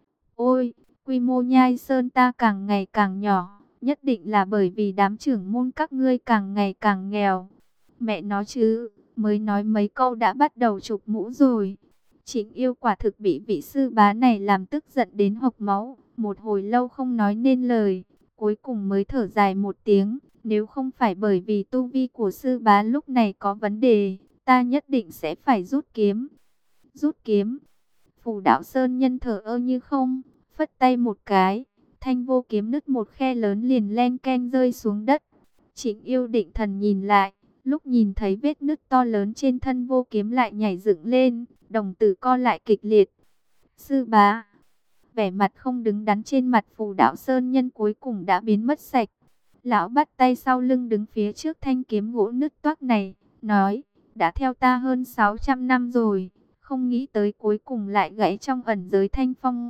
Ôi, quy mô Nhai Sơn ta càng ngày càng nhỏ. Nhất định là bởi vì đám trưởng môn các ngươi càng ngày càng nghèo. Mẹ nói chứ, mới nói mấy câu đã bắt đầu chụp mũ rồi. Trịnh Yêu quả thực bị vị sư bá này làm tức giận đến hộc máu. Một hồi lâu không nói nên lời, cuối cùng mới thở dài một tiếng. Nếu không phải bởi vì tu vi của sư bá lúc này có vấn đề, ta nhất định sẽ phải rút kiếm. Rút kiếm. Phù Đạo Sơn Nhân thở ơ như không, phất tay một cái. Thanh vô kiếm nứt một khe lớn liền len keng rơi xuống đất. Trịnh Yêu định thần nhìn lại, Lúc nhìn thấy vết nứt to lớn trên thân vô kiếm lại nhảy dựng lên, đồng tử co lại kịch liệt. Sư bá, vẻ mặt không đứng đắn trên mặt Phù Đạo Sơn Nhân cuối cùng đã biến mất sạch. Lão bắt tay sau lưng đứng phía trước thanh kiếm gỗ nứt toác này, nói, đã theo ta hơn 600 năm rồi, không nghĩ tới cuối cùng lại gãy trong ẩn giới Thanh Phong.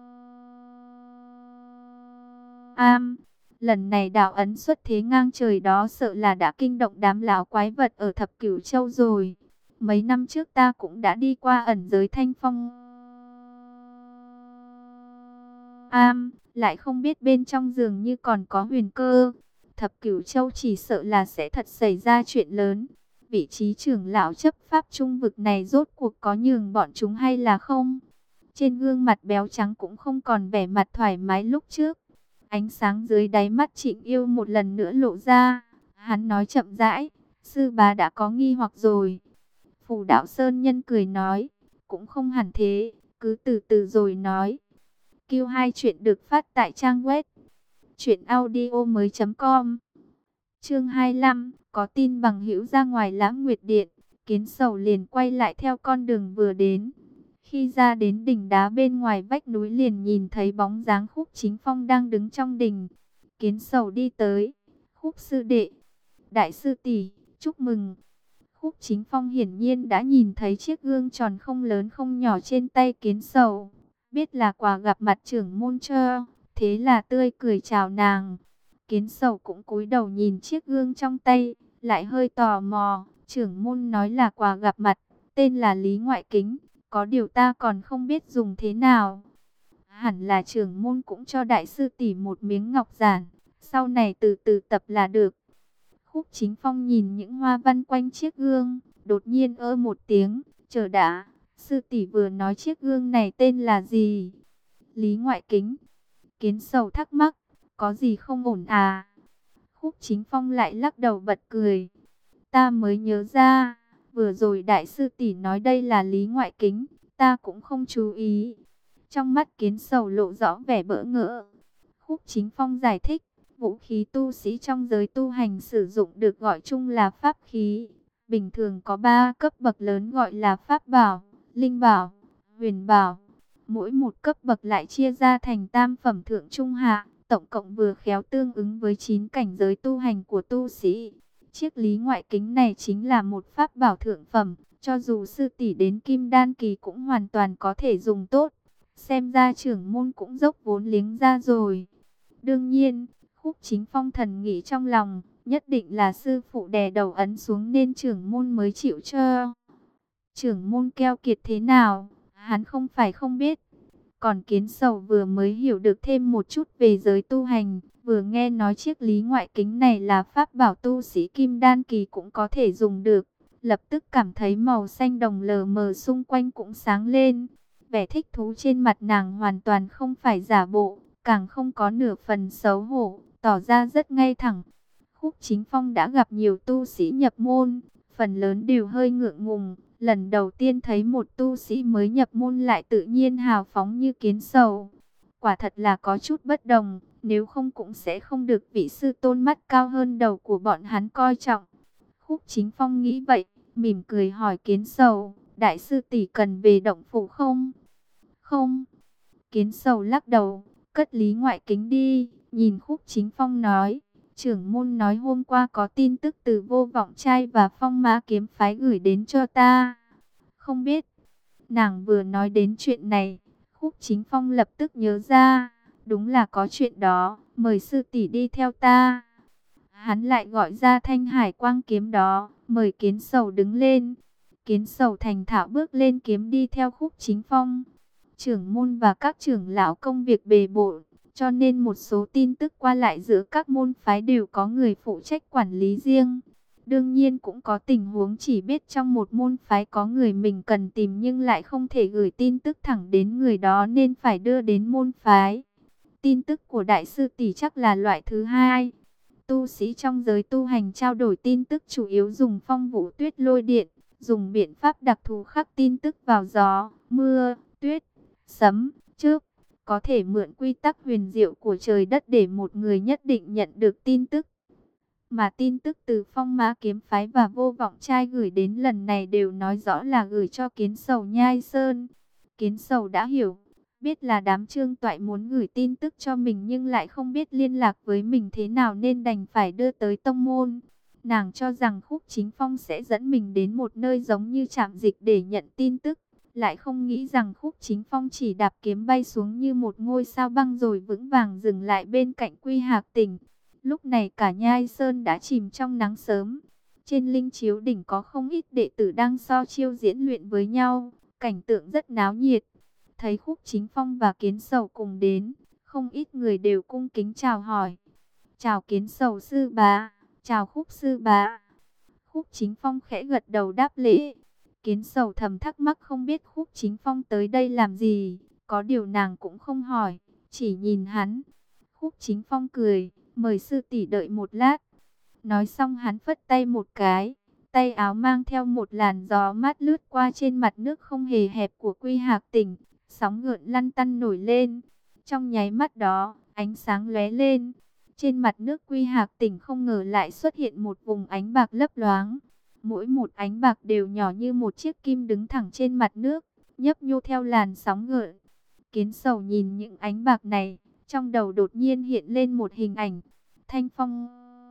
Lần này đạo ấn xuất thế ngang trời đó sợ là đã kinh động đám lão quái vật ở Thập Cửu Châu rồi. Mấy năm trước ta cũng đã đi qua ẩn giới Thanh Phong. Lại không biết bên trong dường như còn có huyền cơ. Thập Cửu Châu chỉ sợ là sẽ thật xảy ra chuyện lớn. Vị trí trưởng lão chấp pháp trung vực này rốt cuộc có nhường bọn chúng hay là không? Trên gương mặt béo trắng cũng không còn vẻ mặt thoải mái lúc trước. Ánh sáng dưới đáy mắt Trịnh Yêu một lần nữa lộ ra. Hắn nói chậm rãi, sư bá đã có nghi hoặc rồi. Phù Đạo Sơn Nhân cười nói, cũng không hẳn thế, cứ từ từ rồi nói. Q2 chuyện được phát tại trang web truyệnaudiomoi.com. Chương 25, có tin bằng hữu ra ngoài Lãng Nguyệt Điện, Kiến Sầu liền quay lại theo con đường vừa đến. Khi ra đến đỉnh đá bên ngoài vách núi liền nhìn thấy bóng dáng Khúc Chính Phong đang đứng trong đình. Kiến Sầu đi tới, Khúc sư đệ, đại sư tỷ, chúc mừng. Khúc Chính Phong hiển nhiên đã nhìn thấy chiếc gương tròn không lớn không nhỏ trên tay Kiến Sầu, biết là quà gặp mặt trưởng môn cho, thế là tươi cười chào nàng. Kiến Sầu cũng cúi đầu nhìn chiếc gương trong tay, lại hơi tò mò, trưởng môn nói là quà gặp mặt, tên là Lý Ngoại Kính, có điều ta còn không biết dùng thế nào. Hẳn là trưởng môn cũng cho đại sư tỷ một miếng ngọc giản, sau này từ từ tập là được. Khúc Chính Phong nhìn những hoa văn quanh chiếc gương, đột nhiên ơ một tiếng, chờ đã, sư tỷ vừa nói chiếc gương này tên là gì? Lý Ngoại Kính. Kiến Sầu thắc mắc, có gì không ổn à? Khúc Chính Phong lại lắc đầu bật cười. Ta mới nhớ ra, vừa rồi đại sư tỷ nói đây là Lý Ngoại Kính, ta cũng không chú ý. Trong mắt Kiến Sầu lộ rõ vẻ bỡ ngỡ. Khúc Chính Phong giải thích, vũ khí tu sĩ trong giới tu hành sử dụng được gọi chung là pháp khí. Bình thường có 3 cấp bậc lớn gọi là pháp bảo, linh bảo, huyền bảo. Mỗi một cấp bậc lại chia ra thành tam phẩm thượng trung hạ, tổng cộng vừa khéo tương ứng với 9 cảnh giới tu hành của tu sĩ. Chiếc Lý Ngoại Kính này chính là một pháp bảo thượng phẩm, cho dù sư tỷ đến Kim Đan kỳ cũng hoàn toàn có thể dùng tốt. Xem ra trưởng môn cũng dốc vốn liếng ra rồi. Đương nhiên, Khúc Chính Phong thần nghĩ trong lòng, nhất định là sư phụ đè đầu ấn xuống nên trưởng môn mới chịu cho. Trưởng môn keo kiệt thế nào, hắn không phải không biết. Còn Kiến Sầu vừa mới hiểu được thêm một chút về giới tu hành, vừa nghe nói chiếc Lý Ngoại Kính này là pháp bảo tu sĩ Kim Đan kỳ cũng có thể dùng được. Lập tức cảm thấy màu xanh đồng lờ mờ xung quanh cũng sáng lên. Vẻ thích thú trên mặt nàng hoàn toàn không phải giả bộ, càng không có nửa phần xấu hổ, tỏ ra rất ngay thẳng. Khúc Chính Phong đã gặp nhiều tu sĩ nhập môn, phần lớn đều hơi ngượng ngùng. Lần đầu tiên thấy một tu sĩ mới nhập môn lại tự nhiên hào phóng như Kiến Sầu. Quả thật là có chút bất đồng, nếu không cũng sẽ không được vị sư tôn mắt cao hơn đầu của bọn hắn coi trọng. Khúc Chính Phong nghĩ vậy, mỉm cười hỏi Kiến Sầu, đại sư tỷ cần về động phủ không? Không. Kiến Sầu lắc đầu, cất Lý Ngoại Kính đi, nhìn Khúc Chính Phong nói. Trưởng môn nói hôm qua có tin tức từ Vô Vọng Trai và Phong Mã Kiếm Phái gửi đến cho ta. Không biết. Nàng vừa nói đến chuyện này, Khúc Chính Phong lập tức nhớ ra. Đúng là có chuyện đó, mời sư tỷ đi theo ta. Hắn lại gọi ra thanh hải quang kiếm đó, mời Kiến Sầu đứng lên. Kiến Sầu thành thạo bước lên kiếm đi theo Khúc Chính Phong. Trưởng môn và các trưởng lão công việc bề bộn, cho nên một số tin tức qua lại giữa các môn phái đều có người phụ trách quản lý riêng. Đương nhiên cũng có tình huống chỉ biết trong một môn phái có người mình cần tìm nhưng lại không thể gửi tin tức thẳng đến người đó nên phải đưa đến môn phái. Tin tức của đại sư tỷ chắc là loại thứ hai. Tu sĩ trong giới tu hành trao đổi tin tức chủ yếu dùng phong vũ tuyết lôi điện, dùng biện pháp đặc thù khắc tin tức vào gió, mưa, tuyết, sấm, chớp. Có thể mượn quy tắc huyền diệu của trời đất để một người nhất định nhận được tin tức. Mà tin tức từ Phong Ma kiếm phái và Vô Vọng Trai gửi đến lần này đều nói rõ là gửi cho Kiến Sầu Nhai Sơn. Kiến Sầu đã hiểu, biết là đám Trương Toại muốn gửi tin tức cho mình nhưng lại không biết liên lạc với mình thế nào nên đành phải đưa tới tông môn. Nàng cho rằng Khúc Chính Phong sẽ dẫn mình đến một nơi giống như trạm dịch để nhận tin tức. Lại không nghĩ rằng Khúc Chính Phong chỉ đạp kiếm bay xuống như một ngôi sao băng rồi vững vàng dừng lại bên cạnh Quy Hạc Tỉnh. Lúc này cả Nhai Sơn đã chìm trong nắng sớm. Trên Linh Chiếu Đỉnh có không ít đệ tử đang so chiêu diễn luyện với nhau. Cảnh tượng rất náo nhiệt. Thấy Khúc Chính Phong và Kiến Sầu cùng đến, không ít người đều cung kính chào hỏi. Chào Kiến Sầu sư bá, chào Khúc sư bá. Khúc Chính Phong khẽ gật đầu đáp lễ. Kiến Sầu thầm thắc mắc không biết Khúc Chính Phong tới đây làm gì. Có điều nàng cũng không hỏi, chỉ nhìn hắn. Khúc Chính Phong cười, mời sư tỷ đợi một lát. Nói xong hắn phất tay một cái. Tay áo mang theo một làn gió mát lướt qua trên mặt nước không hề hẹp của Quy Hạc Tỉnh. Sóng gợn lăn tăn nổi lên. Trong nháy mắt đó, ánh sáng lóe lên. Trên mặt nước Quy Hạc Tỉnh không ngờ lại xuất hiện một vùng ánh bạc lấp loáng. Mỗi một ánh bạc đều nhỏ như một chiếc kim đứng thẳng trên mặt nước, nhấp nhô theo làn sóng gợn. Kiến Sầu nhìn những ánh bạc này, trong đầu đột nhiên hiện lên một hình ảnh. Thanh phong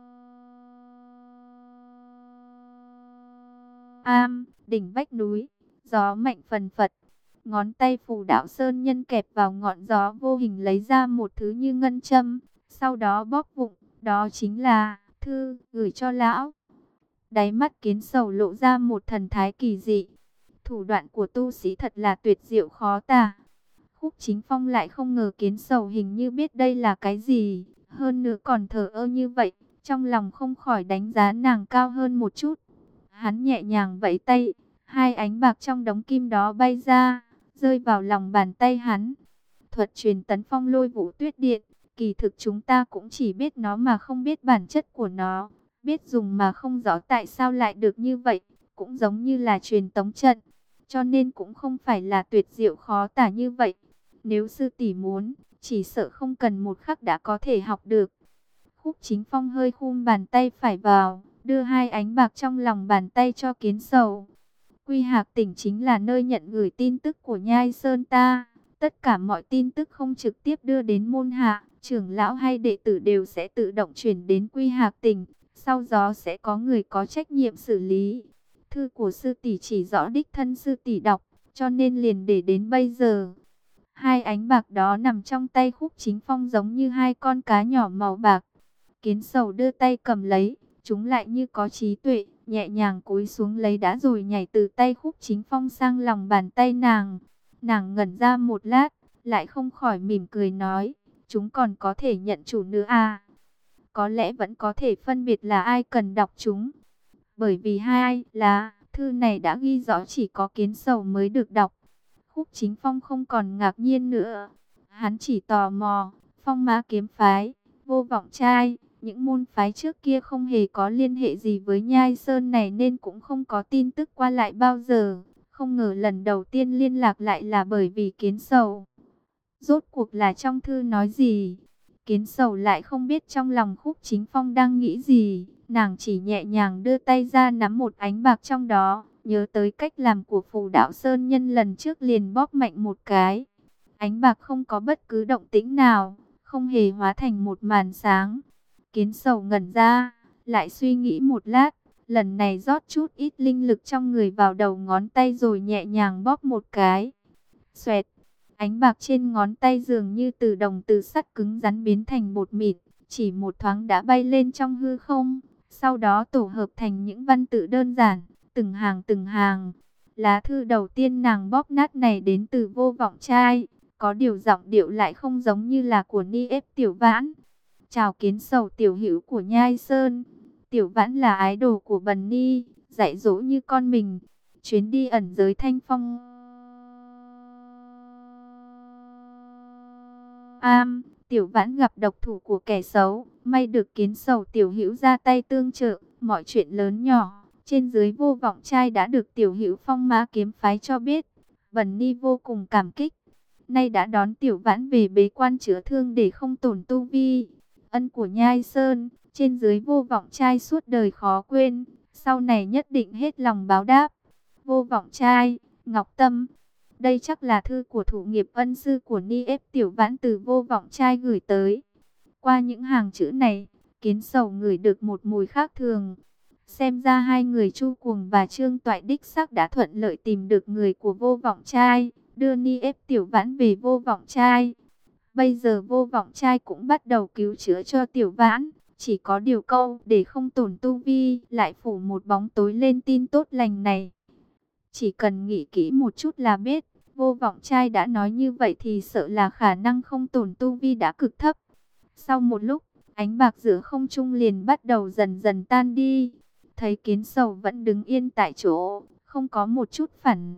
am, đỉnh vách núi, gió mạnh phần phật. Ngón tay Phù Đạo Sơn Nhân kẹp vào ngọn gió vô hình lấy ra một thứ như ngân châm, sau đó bóp vụng, đó chính là thư gửi cho lão. Đáy mắt Kiến Sầu lộ ra một thần thái kỳ dị. Thủ đoạn của tu sĩ thật là tuyệt diệu khó tả. Khúc Chính Phong lại không ngờ Kiến Sầu hình như biết đây là cái gì, hơn nữa còn thờ ơ như vậy, trong lòng không khỏi đánh giá nàng cao hơn một chút. Hắn nhẹ nhàng vẫy tay, hai ánh bạc trong đống kim đó bay ra, rơi vào lòng bàn tay hắn. Thuật truyền tấn phong lôi vũ tuyết điện, kỳ thực chúng ta cũng chỉ biết nó mà không biết bản chất của nó, biết dùng mà không rõ tại sao lại được như vậy, cũng giống như là truyền tống trận, cho nên cũng không phải là tuyệt diệu khó tả như vậy. Nếu sư tỷ muốn, chỉ sợ không cần một khắc đã có thể học được. Khúc Chính Phong hơi khum bàn tay phải vào, đưa hai ánh bạc trong lòng bàn tay cho Kiến Sầu. Quy Hạc Tỉnh chính là nơi nhận gửi tin tức của Nhai Sơn ta. Tất cả mọi tin tức không trực tiếp đưa đến môn hạ, trưởng lão hay đệ tử đều sẽ tự động chuyển đến Quy Hạc Tỉnh. Sau đó sẽ có người có trách nhiệm xử lý. Thư của sư tỷ chỉ rõ đích thân sư tỷ đọc, cho nên liền để đến bây giờ. Hai ánh bạc đó nằm trong tay Khúc Chính Phong giống như hai con cá nhỏ màu bạc. Kiến Sầu đưa tay cầm lấy, chúng lại như có trí tuệ, nhẹ nhàng cúi xuống lấy đã rồi nhảy từ tay Khúc Chính Phong sang lòng bàn tay nàng. Nàng ngẩn ra một lát, lại không khỏi mỉm cười nói, chúng còn có thể nhận chủ nữa à? Có lẽ vẫn có thể phân biệt là ai cần đọc chúng. Bởi vì hai lá thư này đã ghi rõ chỉ có Kiến Sầu mới được đọc. Khúc Chính Phong không còn ngạc nhiên nữa. Hắn chỉ tò mò, Phong Ma kiếm phái, Vô Vọng Trai, những môn phái trước kia không hề có liên hệ gì với Nhai Sơn này nên cũng không có tin tức qua lại bao giờ. Không ngờ lần đầu tiên liên lạc lại là bởi vì Kiến Sầu. Rốt cuộc là trong thư nói gì? Kiến Sầu lại không biết trong lòng Khúc Chính Phong đang nghĩ gì. Nàng chỉ nhẹ nhàng đưa tay ra nắm một ánh bạc trong đó. Nhớ tới cách làm của Phù Đạo Sơn Nhân lần trước liền bóp mạnh một cái. Ánh bạc không có bất cứ động tĩnh nào, không hề hóa thành một màn sáng. Kiến Sầu ngẩn ra, lại suy nghĩ một lát. Lần này rót chút ít linh lực trong người vào đầu ngón tay rồi nhẹ nhàng bóp một cái. Xoẹt, ánh bạc trên ngón tay dường như từ đồng từ sắt cứng rắn biến thành bột mịn. Chỉ một thoáng đã bay lên trong hư không. Sau đó tổ hợp thành những văn tự đơn giản, từng hàng từng hàng. Lá thư đầu tiên nàng bóp nát này đến từ Vô Vọng Trai. Có điều giọng điệu lại không giống như là của Ni Ép Tiểu Vãn. Chào Kiến Sầu tiểu hữu của Nhai Sơn. Tiểu Vãn là ái đồ của Bần Ni, dạy dỗ như con mình. Chuyến đi ẩn giới Thanh Phong am, Tiểu Vãn gặp độc thủ của kẻ xấu, may được Kiến Sầu tiểu hữu ra tay tương trợ, mọi chuyện lớn nhỏ, trên dưới Vô Vọng Trai đã được tiểu hữu Phong Ma kiếm phái cho biết. Bần Ni vô cùng cảm kích. Nay đã đón Tiểu Vãn về bế quan chữa thương để không tổn tu vi. Ân của Nhai Sơn, trên dưới Vô Vọng Trai suốt đời khó quên, sau này nhất định hết lòng báo đáp. Vô Vọng Trai, Ngọc Tâm. Đây chắc là thư của thủ nghiệp ân sư của Ni Ép Tiểu Vãn từ Vô Vọng Trai gửi tới. Qua những hàng chữ này, Kiến Sầu ngửi được một mùi khác thường. Xem ra hai người Chu Cuồng và Trương Toại đích xác đã thuận lợi tìm được người của Vô Vọng Trai, đưa Ni Ép Tiểu Vãn về Vô Vọng Trai. Bây giờ Vô Vọng Trai cũng bắt đầu cứu chữa cho Tiểu Vãn. Chỉ có điều câu để không tổn tu vi lại phủ một bóng tối lên tin tốt lành này. Chỉ cần nghĩ kỹ một chút là biết, Vô Vọng Trai đã nói như vậy thì sợ là khả năng không tổn tu vi đã cực thấp. Sau một lúc, ánh bạc giữa không trung liền bắt đầu dần dần tan đi. Thấy Kiến Sầu vẫn đứng yên tại chỗ, không có một chút phản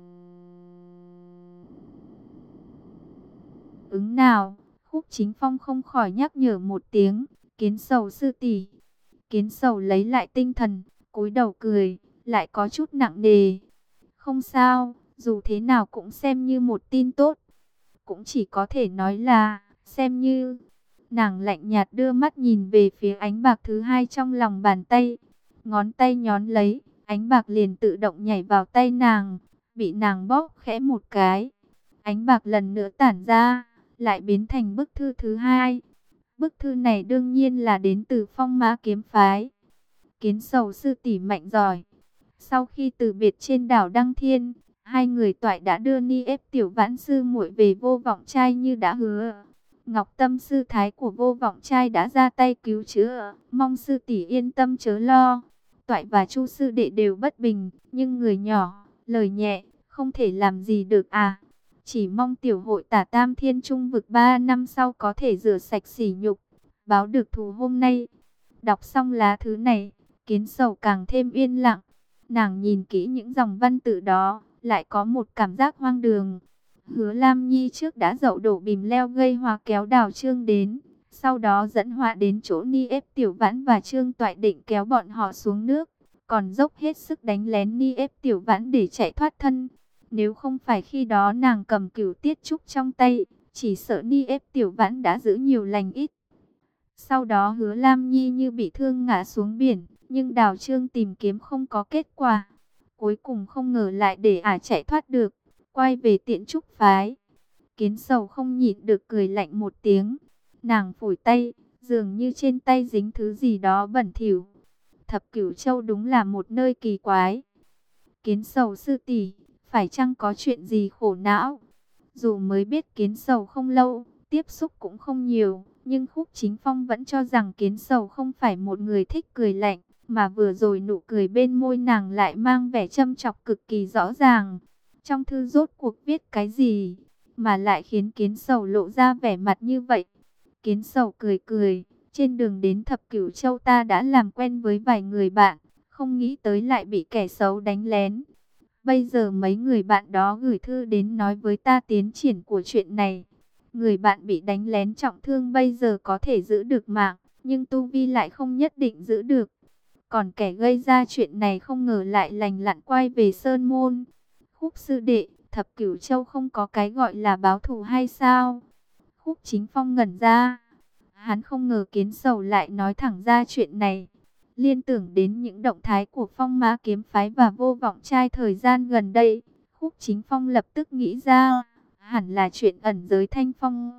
ứng nào. Khúc Chính Phong không khỏi nhắc nhở một tiếng, Kiến Sầu sư tỷ. Kiến Sầu lấy lại tinh thần, cúi đầu cười, lại có chút nặng nề. Không sao, dù thế nào cũng xem như một tin tốt. Cũng chỉ có thể nói là, xem như. Nàng lạnh nhạt đưa mắt nhìn về phía ánh bạc thứ hai trong lòng bàn tay. Ngón tay nhón lấy, ánh bạc liền tự động nhảy vào tay nàng, bị nàng bóp khẽ một cái. Ánh bạc lần nữa tản ra, lại biến thành bức thư thứ hai. Bức thư này đương nhiên là đến từ Phong Mã Kiếm Phái. Kiến Sầu sư tỷ mạnh giỏi. Sau khi từ biệt trên đảo Đăng Thiên, hai người Toại đã đưa Ni Ép Tiểu Vãn sư muội về Vô Vọng Trai như đã hứa. Ngọc Tâm sư thái của Vô Vọng Trai đã ra tay cứu chữa, mong sư tỷ yên tâm chớ lo. Toại và Chu sư đệ đều bất bình, nhưng người nhỏ, lời nhẹ, không thể làm gì được à. Chỉ mong tiểu hội Tả Tam Thiên Trung vực 3 năm sau có thể rửa sạch sỉ nhục, báo được thù hôm nay. Đọc xong lá thư này, Kiến Sầu càng thêm yên lặng. Nàng nhìn kỹ những dòng văn tự đó, lại có một cảm giác hoang đường. Hứa Lam Nhi trước đã dậu đổ bìm leo gây hoa kéo Đào Trương đến, sau đó dẫn họa đến chỗ Ni Ép Tiểu Vãn và Trương Toại định kéo bọn họ xuống nước, còn dốc hết sức đánh lén Ni Ép Tiểu Vãn để chạy thoát thân. Nếu không phải khi đó nàng cầm Cửu Tiết Trúc trong tay, chỉ sợ Ni Ép Tiểu Vãn đã giữ nhiều lành ít. Sau đó Hứa Lam Nhi như bị thương ngã xuống biển, nhưng Đào Trương tìm kiếm không có kết quả. Cuối cùng không ngờ lại để ả chạy thoát được, quay về Tiện Trúc phái. Kiến Sầu không nhịn được cười lạnh một tiếng. Nàng phủi tay, dường như trên tay dính thứ gì đó bẩn thỉu. Thập Cửu Châu đúng là một nơi kỳ quái. Kiến Sầu sư tỷ, phải chăng có chuyện gì khổ não? Dù mới biết Kiến Sầu không lâu, tiếp xúc cũng không nhiều, nhưng Khúc Chính Phong vẫn cho rằng Kiến Sầu không phải một người thích cười lạnh, mà vừa rồi nụ cười bên môi nàng lại mang vẻ châm chọc cực kỳ rõ ràng. Trong thư rốt cuộc viết cái gì mà lại khiến Kiến Sầu lộ ra vẻ mặt như vậy? Kiến Sầu cười cười, trên đường đến Thập Cửu Châu ta đã làm quen với vài người bạn, không nghĩ tới lại bị kẻ xấu đánh lén. Bây giờ mấy người bạn đó gửi thư đến nói với ta tiến triển của chuyện này. Người bạn bị đánh lén trọng thương bây giờ có thể giữ được mạng, nhưng tu vi lại không nhất định giữ được. Còn kẻ gây ra chuyện này không ngờ lại lành lặn quay về Sơn Môn. Khúc sư đệ, Thập Cửu Châu không có cái gọi là báo thù hay sao? Khúc Chính Phong ngẩn ra. Hắn không ngờ Kiến Sầu lại nói thẳng ra chuyện này. Liên tưởng đến những động thái của Phong Mã Kiếm Phái và Vô Vọng Trai thời gian gần đây, Khúc Chính Phong lập tức nghĩ ra, hẳn là chuyện ẩn giới Thanh Phong.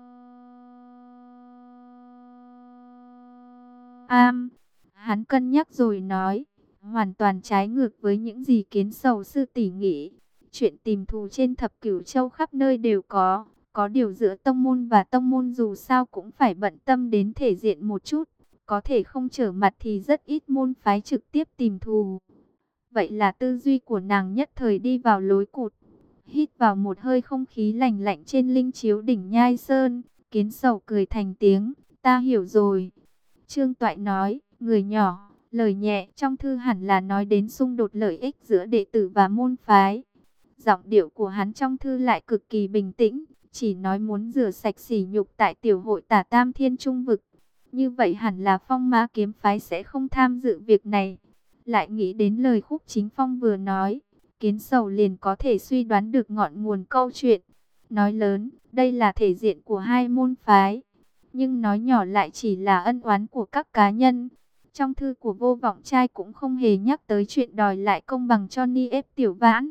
Hắn cân nhắc rồi nói, hoàn toàn trái ngược với những gì Kiến Sầu sư tỷ nghĩ. Chuyện tìm thù trên Thập Cửu Châu khắp nơi đều có điều giữa tông môn và tông môn dù sao cũng phải bận tâm đến thể diện một chút. Có thể không trở mặt thì rất ít môn phái trực tiếp tìm thù. Vậy là tư duy của nàng nhất thời đi vào lối cụt. Hít vào một hơi không khí lạnh lạnh trên linh chiếu đỉnh Nhai Sơn, Kiến Sầu cười thành tiếng, ta hiểu rồi. Trương Toại nói, người nhỏ, lời nhẹ trong thư hẳn là nói đến xung đột lợi ích giữa đệ tử và môn phái. Giọng điệu của hắn trong thư lại cực kỳ bình tĩnh, chỉ nói muốn rửa sạch sỉ nhục tại tiểu hội Tả Tam Thiên Trung vực. Như vậy hẳn là Phong Mã Kiếm Phái sẽ không tham dự việc này. Lại nghĩ đến lời Khúc Chính Phong vừa nói, Kiến Sầu liền có thể suy đoán được ngọn nguồn câu chuyện. Nói lớn, đây là thể diện của hai môn phái. nhưng nói nhỏ lại chỉ là ân oán của các cá nhân. Trong thư của Vô Vọng Trai cũng không hề nhắc tới chuyện đòi lại công bằng cho Ni Ép Tiểu Vãn.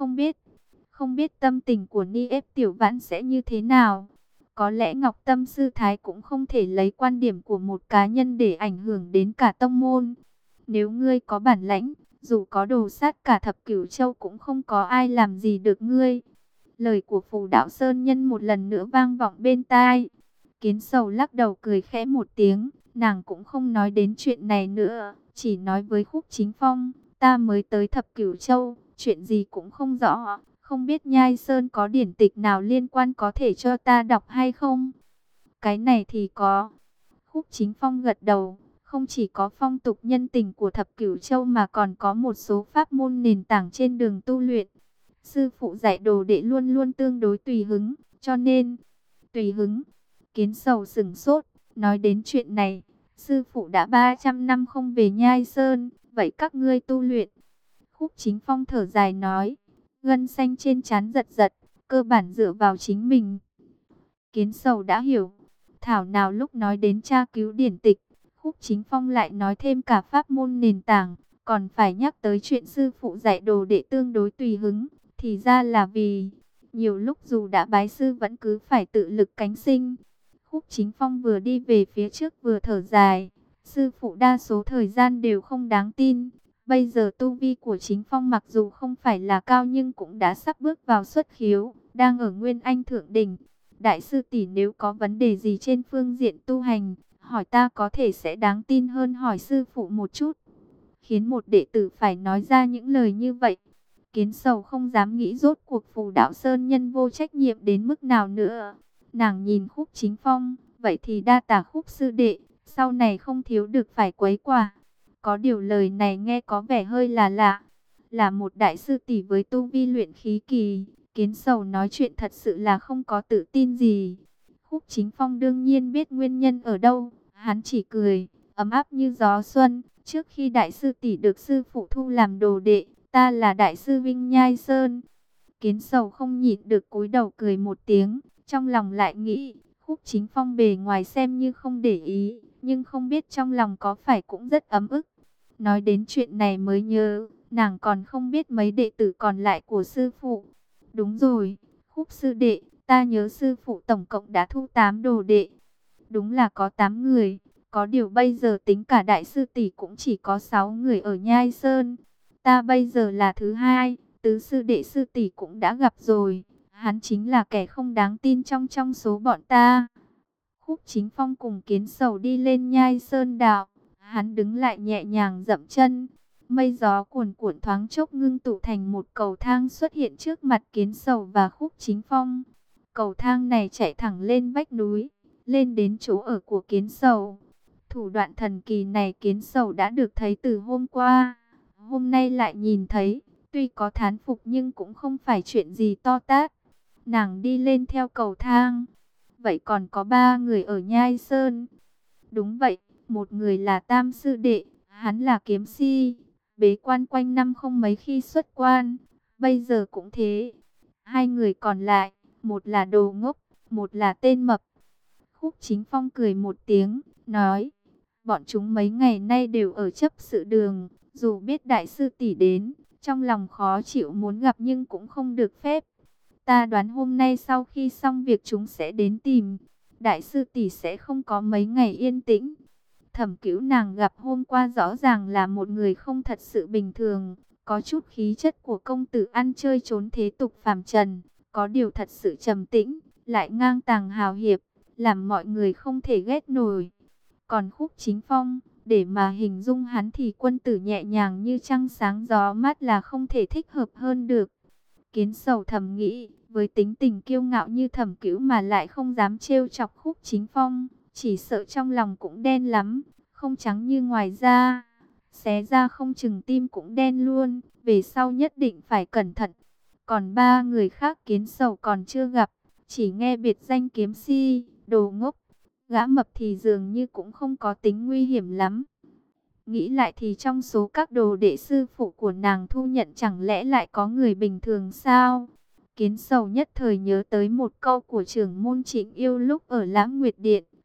Không biết tâm tình của Ni Ép Tiểu Vãn sẽ như thế nào. Có lẽ Ngọc Tâm Sư Thái cũng không thể lấy quan điểm của một cá nhân để ảnh hưởng đến cả tông môn. Nếu ngươi có bản lãnh, dù có đồ sát cả thập cửu châu cũng không có ai làm gì được ngươi. Lời của Phù Đạo Sơn Nhân một lần nữa vang vọng bên tai. Kiến Sầu lắc đầu cười khẽ một tiếng, nàng cũng không nói đến chuyện này nữa, chỉ nói với Khúc Chính Phong, ta mới tới thập cửu châu, chuyện gì cũng không rõ, không biết Nhai Sơn có điển tịch nào liên quan có thể cho ta đọc hay không? Cái này thì có. Khúc Chính Phong gật đầu, không chỉ có phong tục nhân tình của thập cửu châu mà còn có một số pháp môn nền tảng trên đường tu luyện. Sư phụ dạy đồ đệ luôn luôn tương đối tùy hứng, cho nên tùy hứng. Kiến Sầu sửng sốt, nói đến chuyện này, sư phụ đã 300 năm không về Nhai Sơn, vậy các ngươi tu luyện. Khúc Chính Phong thở dài nói, gân xanh trên trán giật giật, cơ bản dựa vào chính mình. Kiến Sầu đã hiểu, thảo nào lúc nói đến tra cứu điển tịch, Khúc Chính Phong lại nói thêm cả pháp môn nền tảng, còn phải nhắc tới chuyện sư phụ dạy đồ đệ tương đối tùy hứng, thì ra là vì nhiều lúc dù đã bái sư vẫn cứ phải tự lực cánh sinh. Khúc Chính Phong vừa đi về phía trước vừa thở dài, sư phụ đa số thời gian đều không đáng tin. Bây giờ tu vi của Chính Phong mặc dù không phải là cao nhưng cũng đã sắp bước vào xuất khiếu, đang ở Nguyên Anh Thượng Đỉnh. Đại sư tỷ nếu có vấn đề gì trên phương diện tu hành, hỏi ta có thể sẽ đáng tin hơn hỏi sư phụ một chút. Khiến một đệ tử phải nói ra những lời như vậy. Kiến Sầu không dám nghĩ rốt cuộc Phù Đạo Sơn Nhân vô trách nhiệm đến mức nào nữa. Nàng nhìn Khúc Chính Phong, vậy thì đa tạ Khúc sư đệ, sau này không thiếu được phải quấy quả. Có điều lời này nghe có vẻ hơi là lạ. Là một đại sư tỷ với tu vi luyện khí kỳ, Kiến Sầu nói chuyện thật sự là không có tự tin gì. Khúc Chính Phong đương nhiên biết nguyên nhân ở đâu, hắn chỉ cười, ấm áp như gió xuân. Trước khi đại sư tỷ được sư phụ thu làm đồ đệ, ta là đại sư Vinh Nhai Sơn. Kiến Sầu không nhịn được cúi đầu cười một tiếng, trong lòng lại nghĩ, Khúc Chính Phong bề ngoài xem như không để ý, nhưng không biết trong lòng có phải cũng rất ấm ức. Nói đến chuyện này mới nhớ, nàng còn không biết mấy đệ tử còn lại của sư phụ. Đúng rồi, Khúc sư đệ, ta nhớ sư phụ tổng cộng đã thu 8 đồ đệ. Đúng là có 8 người, có điều bây giờ tính cả đại sư tỷ cũng chỉ có 6 người ở Nhai Sơn. Ta bây giờ là thứ hai, tứ sư đệ sư tỷ cũng đã gặp rồi. Hắn chính là kẻ không đáng tin trong số bọn ta. Khúc Chính Phong cùng Kiến Sầu đi lên Nhai Sơn đạo. Hắn đứng lại nhẹ nhàng dậm chân. Mây gió cuồn cuộn thoáng chốc ngưng tụ thành một cầu thang xuất hiện trước mặt Kiến Sầu và Khúc Chính Phong. Cầu thang này chạy thẳng lên vách núi, lên đến chỗ ở của Kiến Sầu. Thủ đoạn thần kỳ này Kiến Sầu đã được thấy từ hôm qua. Hôm nay lại nhìn thấy, tuy có thán phục nhưng cũng không phải chuyện gì to tát. Nàng đi lên theo cầu thang. Vậy còn có 3 người ở Nhai Sơn. Đúng vậy, một người là Tam sư đệ, hắn là kiếm si, bế quan quanh năm không mấy khi xuất quan, bây giờ cũng thế. 2 người còn lại, một là đồ ngốc, một là tên mập. Khúc Chính Phong cười một tiếng, nói, bọn chúng mấy ngày nay đều ở chấp sự đường, dù biết đại sư tỷ đến, trong lòng khó chịu muốn gặp nhưng cũng không được phép. Ta đoán hôm nay sau khi xong việc chúng sẽ đến tìm, đại sư tỷ sẽ không có mấy ngày yên tĩnh. Thẩm Cửu nàng gặp hôm qua rõ ràng là một người không thật sự bình thường, có chút khí chất của công tử ăn chơi trốn thế tục phàm trần, có điều thật sự trầm tĩnh, lại ngang tàng hào hiệp, làm mọi người không thể ghét nổi. Còn Khúc Chính Phong, để mà hình dung hắn thì quân tử nhẹ nhàng như trăng sáng gió mát là không thể thích hợp hơn được. Kiến Sầu thầm nghĩ, với tính tình kiêu ngạo như Thẩm Cửu mà lại không dám trêu chọc Khúc Chính Phong, chỉ sợ trong lòng cũng đen lắm, không trắng như ngoài da, xé ra không chừng tim cũng đen luôn, về sau nhất định phải cẩn thận. Còn 3 người khác Kiến Sầu còn chưa gặp, chỉ nghe biệt danh kiếm si, đồ ngốc. Gã mập thì dường như cũng không có tính nguy hiểm lắm. Nghĩ lại thì trong số các đồ đệ sư phụ của nàng thu nhận chẳng lẽ lại có người bình thường sao? Kiến Sầu nhất thời nhớ tới một câu của trưởng môn Trịnh Yêu lúc ở Lãng Nguyệt Điện.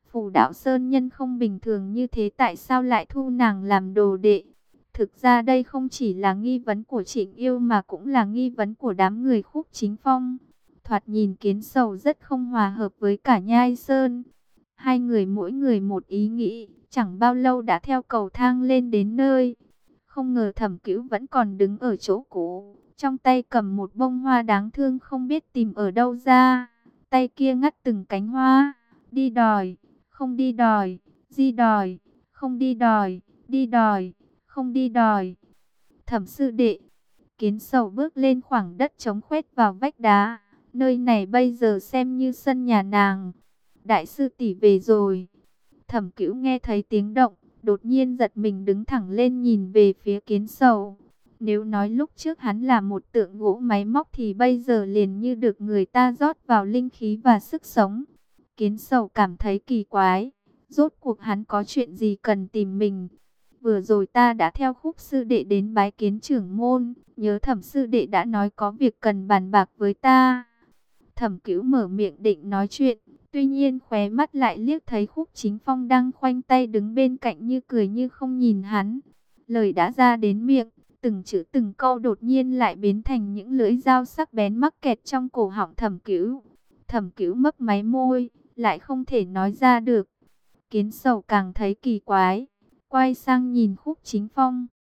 Phù Đạo Sơn nhân không bình thường như thế, tại sao lại thu nàng làm đồ đệ? Thực ra đây không chỉ là nghi vấn của Trịnh Yêu mà cũng là nghi vấn của đám người Khúc Chính Phong. Thoạt nhìn Kiến Sầu rất không hòa hợp với cả Nhai Sơn. Hai người mỗi người một ý nghĩ, chẳng bao lâu đã theo cầu thang lên đến nơi. Không ngờ Thẩm Cửu vẫn còn đứng ở chỗ cũ, trong tay cầm một bông hoa đáng thương không biết tìm ở đâu ra. Tay kia ngắt từng cánh hoa, đi đòi, không đi đòi, di đòi, không đi đòi, đi đòi, không đi đòi. Thẩm sư đệ, Kiến Sầu bước lên khoảng đất trống khuét vào vách đá. Nơi này bây giờ xem như sân nhà nàng. Đại sư tỷ về rồi. Thẩm Cửu nghe thấy tiếng động, đột nhiên giật mình đứng thẳng lên nhìn về phía Kiến Sầu. Nếu nói lúc trước hắn là một tượng gỗ máy móc thì bây giờ liền như được người ta rót vào linh khí và sức sống. Kiến Sầu cảm thấy kỳ quái, rốt cuộc hắn có chuyện gì cần tìm mình? Vừa rồi ta đã theo Khúc sư đệ đến bái kiến trưởng môn, nhớ Thẩm sư đệ đã nói có việc cần bàn bạc với ta. Thẩm Cửu mở miệng định nói chuyện, tuy nhiên khóe mắt lại liếc thấy Khúc Chính Phong đang khoanh tay đứng bên cạnh như cười như không nhìn hắn. Lời đã ra đến miệng, từng chữ từng câu đột nhiên lại biến thành những lưỡi dao sắc bén mắc kẹt trong cổ họng Thẩm Cửu. Thẩm Cửu mấp máy môi, lại không thể nói ra được. Kiến Sầu càng thấy kỳ quái, quay sang nhìn Khúc Chính Phong.